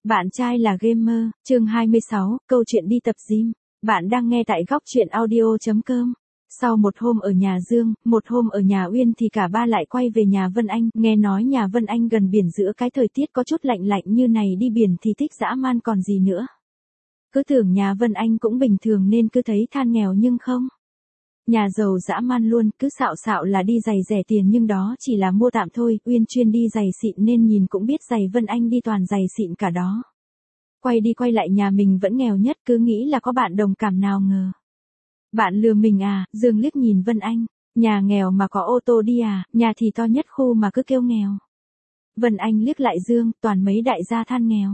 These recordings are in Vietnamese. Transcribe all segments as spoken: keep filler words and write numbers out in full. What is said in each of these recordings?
Bạn trai là gamer, chương hai mươi sáu, câu chuyện đi tập gym. Bạn đang nghe tại góc truyện audio chấm com. Sau một hôm ở nhà Dương, một hôm ở nhà Uyên thì cả ba lại quay về nhà Vân Anh. Nghe nói nhà Vân Anh gần biển, giữa cái thời tiết có chút lạnh lạnh như này đi biển thì thích dã man còn gì nữa. Cứ tưởng nhà Vân Anh cũng bình thường nên cứ thấy than nghèo nhưng không. Nhà giàu dã man luôn, cứ xạo xạo là đi giày rẻ tiền nhưng đó chỉ là mua tạm thôi. Uyên chuyên đi giày xịn nên nhìn cũng biết giày Vân Anh đi toàn giày xịn cả đó. Quay đi quay lại nhà mình vẫn nghèo nhất, cứ nghĩ là có bạn đồng cảm nào ngờ. Bạn lừa mình à? Dương liếc nhìn Vân Anh, nhà nghèo mà có ô tô đi à, nhà thì to nhất khu mà cứ kêu nghèo. Vân Anh liếc lại Dương, toàn mấy đại gia than nghèo.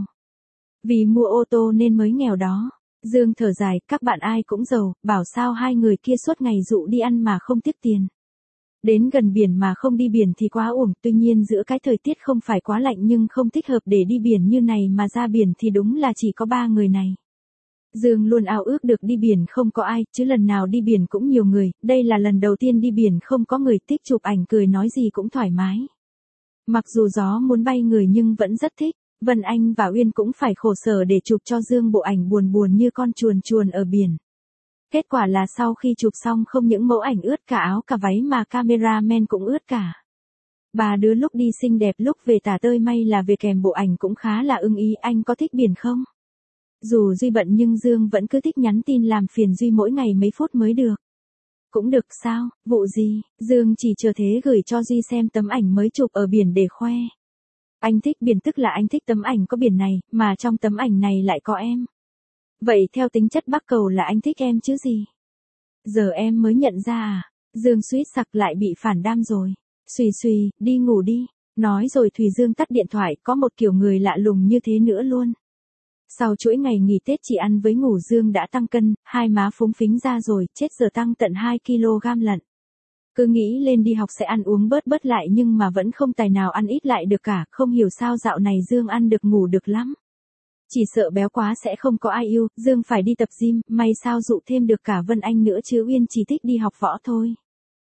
Vì mua ô tô nên mới nghèo đó. Dương thở dài, các bạn ai cũng giàu, bảo sao hai người kia suốt ngày dụ đi ăn mà không tiếc tiền. Đến gần biển mà không đi biển thì quá uổng, tuy nhiên giữa cái thời tiết không phải quá lạnh nhưng không thích hợp để đi biển như này mà ra biển thì đúng là chỉ có ba người này. Dương luôn ao ước được đi biển không có ai, chứ lần nào đi biển cũng nhiều người, đây là lần đầu tiên đi biển không có người, thích chụp ảnh cười nói gì cũng thoải mái. Mặc dù gió muốn bay người nhưng vẫn rất thích. Vân Anh và Uyên cũng phải khổ sở để chụp cho Dương bộ ảnh buồn buồn như con chuồn chuồn ở biển. Kết quả là sau khi chụp xong không những mẫu ảnh ướt cả áo cả váy mà cameraman cũng ướt cả. Ba đứa lúc đi xinh đẹp lúc về tả tơi, may là về kèm bộ ảnh cũng khá là ưng ý. Anh có thích biển không? Dù Duy bận nhưng Dương vẫn cứ thích nhắn tin làm phiền Duy mỗi ngày mấy phút mới được. Cũng được sao, vụ gì? Dương chỉ chờ thế gửi cho Duy xem tấm ảnh mới chụp ở biển để khoe. Anh thích biển tức là anh thích tấm ảnh có biển này, mà trong tấm ảnh này lại có em. Vậy theo tính chất Bắc Cầu là anh thích em chứ gì? Giờ em mới nhận ra à? Dương suýt sặc lại bị phản đam rồi. Xùy xùy, đi ngủ đi. Nói rồi Thùy Dương tắt điện thoại, có một kiểu người lạ lùng như thế nữa luôn. Sau chuỗi ngày nghỉ Tết chỉ ăn với ngủ, Dương đã tăng cân, hai má phúng phính ra rồi, chết giờ tăng tận hai ki lô gam lận. Cứ nghĩ lên đi học sẽ ăn uống bớt bớt lại nhưng mà vẫn không tài nào ăn ít lại được cả, không hiểu sao dạo này Dương ăn được ngủ được lắm. Chỉ sợ béo quá sẽ không có ai yêu, Dương phải đi tập gym, may sao dụ thêm được cả Vân Anh nữa chứ Uyên chỉ thích đi học võ thôi.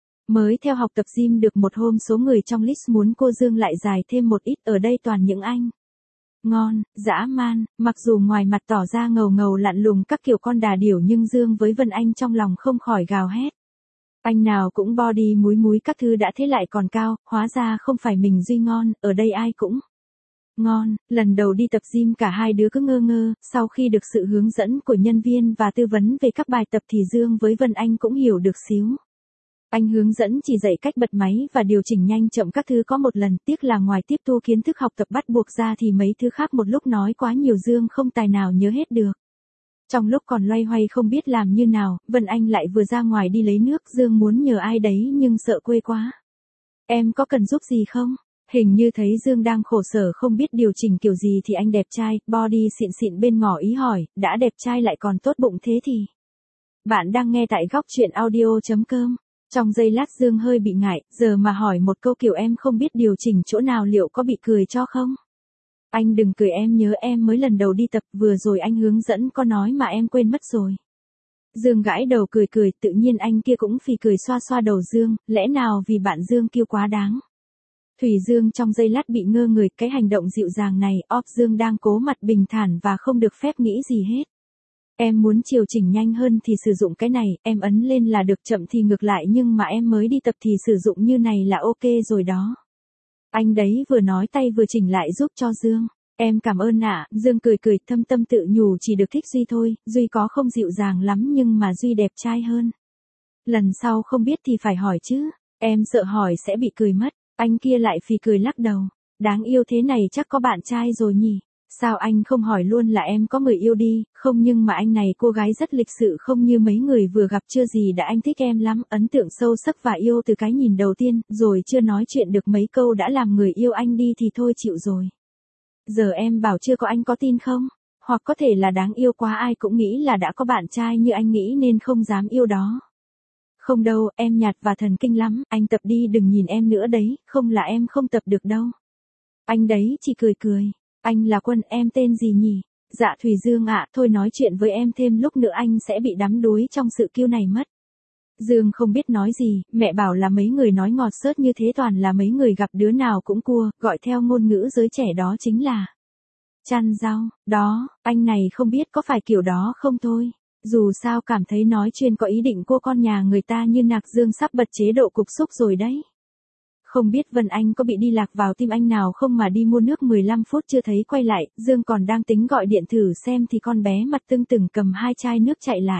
Mới theo học tập gym được một hôm, số người trong list muốn cô Dương lại dài thêm một ít, ở đây toàn những anh ngon, dã man, mặc dù ngoài mặt tỏ ra ngầu ngầu lặn lùng các kiểu con đà điểu nhưng Dương với Vân Anh trong lòng không khỏi gào hét. Anh nào cũng body múi múi các thứ đã thế lại còn cao, hóa ra không phải mình Duy ngon, ở đây ai cũng ngon. Lần đầu đi tập gym cả hai đứa cứ ngơ ngơ, sau khi được sự hướng dẫn của nhân viên và tư vấn về các bài tập thì Dương với Vân Anh cũng hiểu được xíu. Anh hướng dẫn chỉ dạy cách bật máy và điều chỉnh nhanh chậm các thứ có một lần, tiếc là ngoài tiếp thu kiến thức học tập bắt buộc ra thì mấy thứ khác một lúc nói quá nhiều Dương không tài nào nhớ hết được. Trong lúc còn loay hoay không biết làm như nào, Vân Anh lại vừa ra ngoài đi lấy nước, Dương muốn nhờ ai đấy nhưng sợ quê quá. Em có cần giúp gì không? Hình như thấy Dương đang khổ sở không biết điều chỉnh kiểu gì thì anh đẹp trai, body xịn xịn bên ngỏ ý hỏi, đã đẹp trai lại còn tốt bụng thế thì. Bạn đang nghe tại góc truyện audio chấm com. Trong giây lát Dương hơi bị ngại, giờ mà hỏi một câu kiểu em không biết điều chỉnh chỗ nào liệu có bị cười cho không? Anh đừng cười, em nhớ em mới lần đầu đi tập, vừa rồi anh hướng dẫn có nói mà em quên mất rồi. Dương gãi đầu cười cười, tự nhiên anh kia cũng phì cười xoa xoa đầu Dương, lẽ nào vì bạn Dương kêu quá đáng. Thủy Dương trong giây lát bị ngơ người, cái hành động dịu dàng này, off Dương đang cố mặt bình thản và không được phép nghĩ gì hết. Em muốn chiều chỉnh nhanh hơn thì sử dụng cái này, em ấn lên là được, chậm thì ngược lại, nhưng mà em mới đi tập thì sử dụng như này là ok rồi đó. Anh đấy vừa nói tay vừa chỉnh lại giúp cho Dương. Em cảm ơn ạ. Dương cười cười thâm tâm tự nhủ chỉ được thích Duy thôi, Duy có không dịu dàng lắm nhưng mà Duy đẹp trai hơn. Lần sau không biết thì phải hỏi chứ, em sợ hỏi sẽ bị cười mất. Anh kia lại phì cười lắc đầu. Đáng yêu thế này chắc có bạn trai rồi nhỉ? Sao anh không hỏi luôn là em có người yêu đi? Không, nhưng mà anh này cô gái rất lịch sự, không như mấy người vừa gặp chưa gì đã anh thích em lắm, ấn tượng sâu sắc và yêu từ cái nhìn đầu tiên, rồi chưa nói chuyện được mấy câu đã làm người yêu anh đi thì thôi chịu rồi. Giờ em bảo chưa có anh có tin không? Hoặc có thể là đáng yêu quá ai cũng nghĩ là đã có bạn trai như anh nghĩ nên không dám yêu đó. Không đâu, em nhạt và thần kinh lắm, anh tập đi đừng nhìn em nữa đấy, không là em không tập được đâu. Anh đấy chỉ cười cười. Anh là Quân, em tên gì nhỉ? Dạ Thùy Dương ạ, thôi nói chuyện với em thêm lúc nữa anh sẽ bị đắm đuối trong sự kiêu này mất. Dương không biết nói gì, mẹ bảo là mấy người nói ngọt xớt như thế toàn là mấy người gặp đứa nào cũng cua, gọi theo ngôn ngữ giới trẻ đó chính là Chăn rau, đó, anh này không biết có phải kiểu đó không thôi. Dù sao cảm thấy nói chuyên có ý định cô con nhà người ta như Nạc Dương sắp bật chế độ cục xúc rồi đấy. Không biết Vân Anh có bị đi lạc vào tim anh nào không mà đi mua nước mười lăm phút chưa thấy quay lại, Dương còn đang tính gọi điện thử xem thì con bé mặt tưng tửng cầm hai chai nước chạy lại.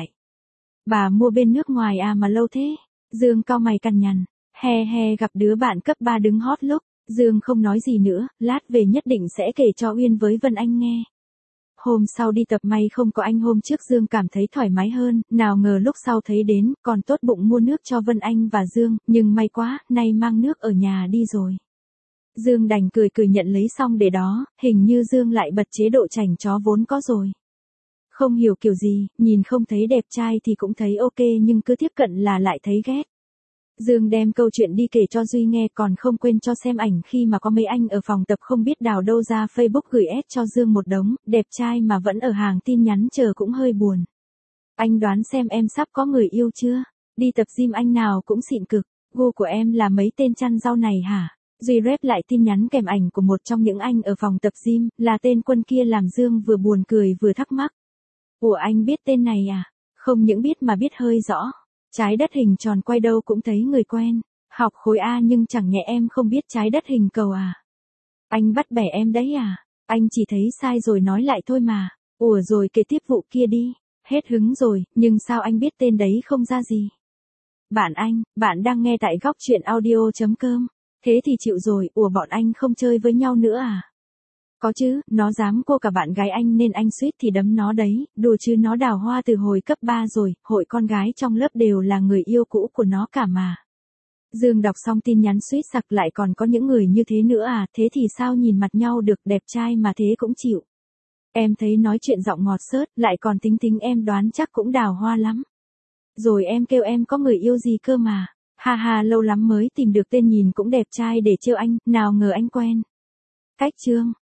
Bà mua bên nước ngoài à mà lâu thế? Dương cau mày cằn nhằn, he he gặp đứa bạn cấp ba đứng hot lúc, Dương không nói gì nữa, lát về nhất định sẽ kể cho Uyên với Vân Anh nghe. Hôm sau đi tập may không có anh hôm trước Dương cảm thấy thoải mái hơn, nào ngờ lúc sau thấy đến, còn tốt bụng mua nước cho Vân Anh và Dương, nhưng may quá, nay mang nước ở nhà đi rồi. Dương đành cười cười nhận lấy xong để đó, hình như Dương lại bật chế độ chảnh chó vốn có rồi. Không hiểu kiểu gì, nhìn không thấy đẹp trai thì cũng thấy ok nhưng cứ tiếp cận là lại thấy ghét. Dương đem câu chuyện đi kể cho Duy nghe còn không quên cho xem ảnh khi mà có mấy anh ở phòng tập không biết đào đâu ra Facebook gửi ép cho Dương một đống, đẹp trai mà vẫn ở hàng tin nhắn chờ cũng hơi buồn. Anh đoán xem em sắp có người yêu chưa? Đi tập gym anh nào cũng xịn cực, gu của em là mấy tên chăn rau này hả? Duy rep lại tin nhắn kèm ảnh của một trong những anh ở phòng tập gym, là tên Quân kia làm Dương vừa buồn cười vừa thắc mắc. Ủa anh biết tên này à? Không những biết mà biết hơi rõ. Trái đất hình tròn quay đâu cũng thấy người quen. Học khối A nhưng chẳng nhẽ em không biết trái đất hình cầu à? Anh bắt bẻ em đấy à? Anh chỉ thấy sai rồi nói lại thôi mà. Ủa rồi kể tiếp vụ kia đi. Hết hứng rồi, nhưng sao anh biết tên đấy không ra gì? Bạn anh, bạn đang nghe tại góc chuyện audio chấm com. Thế thì chịu rồi, ủa bọn anh không chơi với nhau nữa à? Có chứ, nó dám cô cả bạn gái anh nên anh suýt thì đấm nó đấy, đùa chứ nó đào hoa từ hồi cấp ba rồi, hội con gái trong lớp đều là người yêu cũ của nó cả mà. Dương đọc xong tin nhắn suýt sặc lại còn có những người như thế nữa à, thế thì sao nhìn mặt nhau được đẹp trai mà thế cũng chịu. Em thấy nói chuyện giọng ngọt xớt, lại còn tính tính em đoán chắc cũng đào hoa lắm. Rồi em kêu em có người yêu gì cơ mà, ha ha lâu lắm mới tìm được tên nhìn cũng đẹp trai để trêu anh, nào ngờ anh quen. Cách chương.